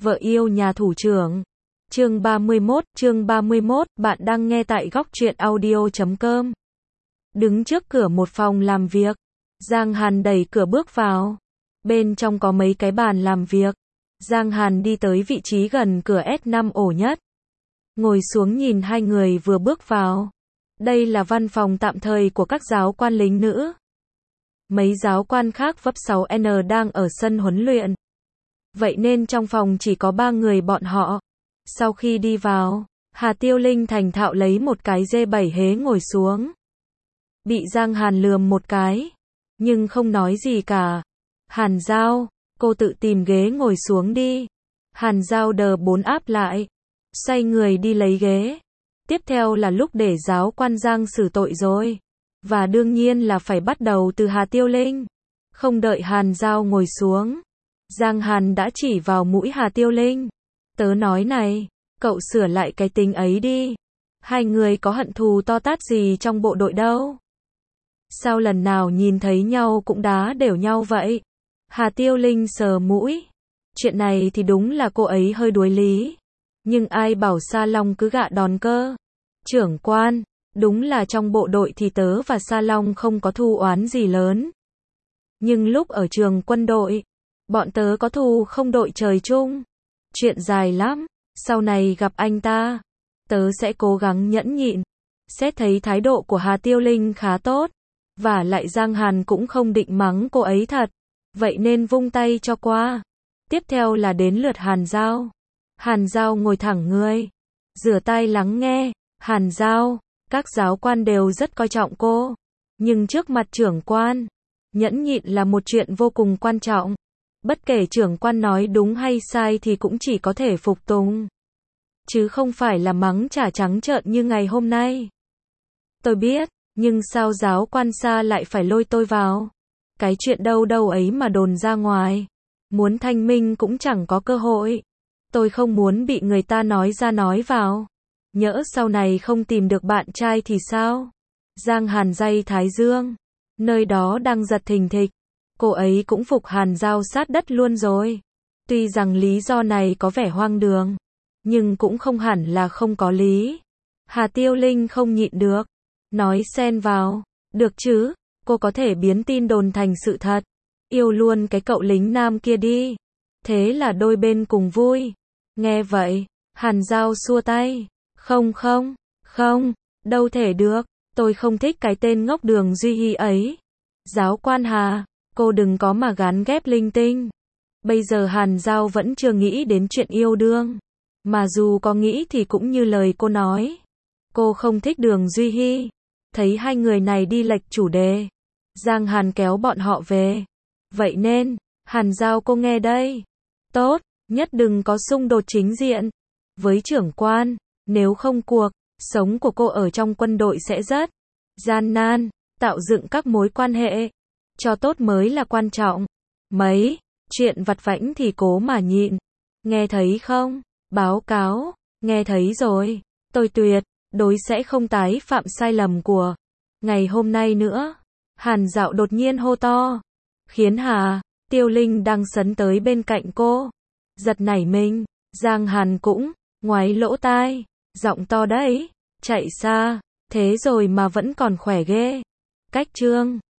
Vợ yêu nhà thủ trưởng. Chương 31, bạn đang nghe tại góc truyện audio.com. Đứng trước cửa một phòng làm việc, Giang Hàn đẩy cửa bước vào. Bên trong có mấy cái bàn làm việc. Giang Hàn đi tới vị trí gần cửa S5 ổ nhất. Ngồi xuống nhìn hai người vừa bước vào. Đây là văn phòng tạm thời của các giáo quan lính nữ. Mấy giáo quan khác vấp 6N đang ở sân huấn luyện. Vậy nên trong phòng chỉ có 3 người bọn họ. Sau khi đi vào, Hà Tiêu Linh thành thạo lấy một cái G7 hế ngồi xuống. Bị Giang Hàn lườm một cái, nhưng không nói gì cả. Hàn Giao, cô tự tìm ghế ngồi xuống đi. Hàn Giao đờ 4 áp lại, xoay người đi lấy ghế. Tiếp theo là lúc để giáo quan Giang xử tội rồi. Và đương nhiên là phải bắt đầu từ Hà Tiêu Linh. Không đợi Hàn Giao ngồi xuống, Giang Hàn đã chỉ vào mũi Hà Tiêu Linh. Tớ nói này, cậu sửa lại cái tính ấy đi. Hai người có hận thù to tát gì trong bộ đội đâu. Sao lần nào nhìn thấy nhau cũng đá đều nhau vậy? Hà Tiêu Linh sờ mũi. Chuyện này thì đúng là cô ấy hơi đuối lý. Nhưng ai bảo Sa Long cứ gạ đòn cơ. Trưởng quan, đúng là trong bộ đội thì tớ và Sa Long không có thù oán gì lớn. Nhưng lúc ở trường quân đội, bọn tớ có thù không đội trời chung. Chuyện dài lắm, sau này gặp anh ta, tớ sẽ cố gắng nhẫn nhịn. Xét thấy thái độ của Hà Tiêu Linh khá tốt, và lại Giang Hàn cũng không định mắng cô ấy thật, vậy nên vung tay cho qua. Tiếp theo là đến lượt Hàn Giao. Hàn Giao ngồi thẳng người, rửa tai lắng nghe. Hàn Giao, các giáo quan đều rất coi trọng cô, nhưng trước mặt trưởng quan, nhẫn nhịn là một chuyện vô cùng quan trọng. Bất kể trưởng quan nói đúng hay sai thì cũng chỉ có thể phục tùng, chứ không phải là mắng chả trắng trợn như ngày hôm nay. Tôi biết, nhưng sao giáo quan Sa lại phải lôi tôi vào? Cái chuyện đâu đâu ấy mà đồn ra ngoài, muốn thanh minh cũng chẳng có cơ hội. Tôi không muốn bị người ta nói ra nói vào. Nhỡ sau này không tìm được bạn trai thì sao? Giang Hàn day thái dương, nơi đó đang giật thình thịch. Cô ấy cũng phục Hàn Giao sát đất luôn rồi. Tuy rằng lý do này có vẻ hoang đường, nhưng cũng không hẳn là không có lý. Hà Tiêu Linh không nhịn được, nói xen vào. Được chứ, cô có thể biến tin đồn thành sự thật. Yêu luôn cái cậu lính nam kia đi. Thế là đôi bên cùng vui. Nghe vậy, Hàn Giao xua tay. Không, đâu thể được. Tôi không thích cái tên ngốc Đường Duy Hy ấy. Giáo quan Hà, cô đừng có mà gán ghép linh tinh. Bây giờ Hàn Giao vẫn chưa nghĩ đến chuyện yêu đương. Mà dù có nghĩ thì cũng như lời cô nói. Cô không thích Đường Duy Hy. Thấy hai người này đi lệch chủ đề, Giang Hàn kéo bọn họ về. Vậy nên, Hàn Giao cô nghe đây. Tốt, nhất đừng có xung đột chính diện với trưởng quan. Nếu không cuộc sống của cô ở trong quân đội sẽ rất gian nan. Tạo dựng các mối quan hệ cho tốt mới là quan trọng. Mấy chuyện vặt vãnh thì cố mà nhịn. Nghe thấy không? Báo cáo. Nghe thấy rồi. Tôi tuyệt đối sẽ không tái phạm sai lầm của ngày hôm nay nữa. Hàn Dạo đột nhiên hô to, khiến Hà Tiêu Linh đang sấn tới bên cạnh cô giật nảy mình. Giang Hàn cũng ngoáy lỗ tai. Giọng to đấy. Chạy xa thế rồi mà vẫn còn khỏe ghê. Cách chương